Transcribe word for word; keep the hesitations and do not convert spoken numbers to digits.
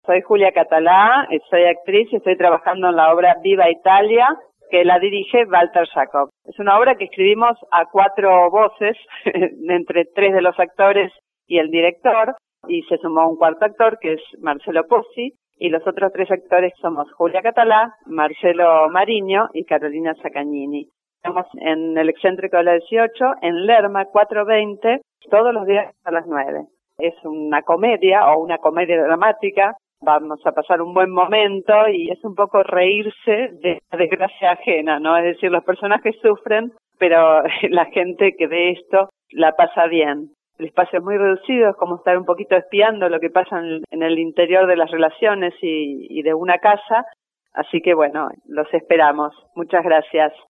Soy Julia Catalá, soy actriz y estoy trabajando en la obra Viva Italia, que la dirige Walter Jacob. Es una obra que escribimos a cuatro voces, entre tres de los actores y el director, y se sumó un cuarto actor, que es Marcelo Pozzi, y los otros tres actores somos Julia Catalá, Marcelo Mariño y Carolina Saccagnini. Estamos en el Excéntrico de la dieciocho, en Lerma, cuatrocientos veinte, todos los días a las nueve. Es una comedia o una comedia dramática. Vamos a pasar un buen momento y es un poco reírse de la desgracia ajena, ¿no? Es decir, los personajes sufren, pero la gente que ve esto la pasa bien. El espacio es muy reducido, es como estar un poquito espiando lo que pasa en, en el interior de las relaciones y, y de una casa. Así que bueno, los esperamos. Muchas gracias.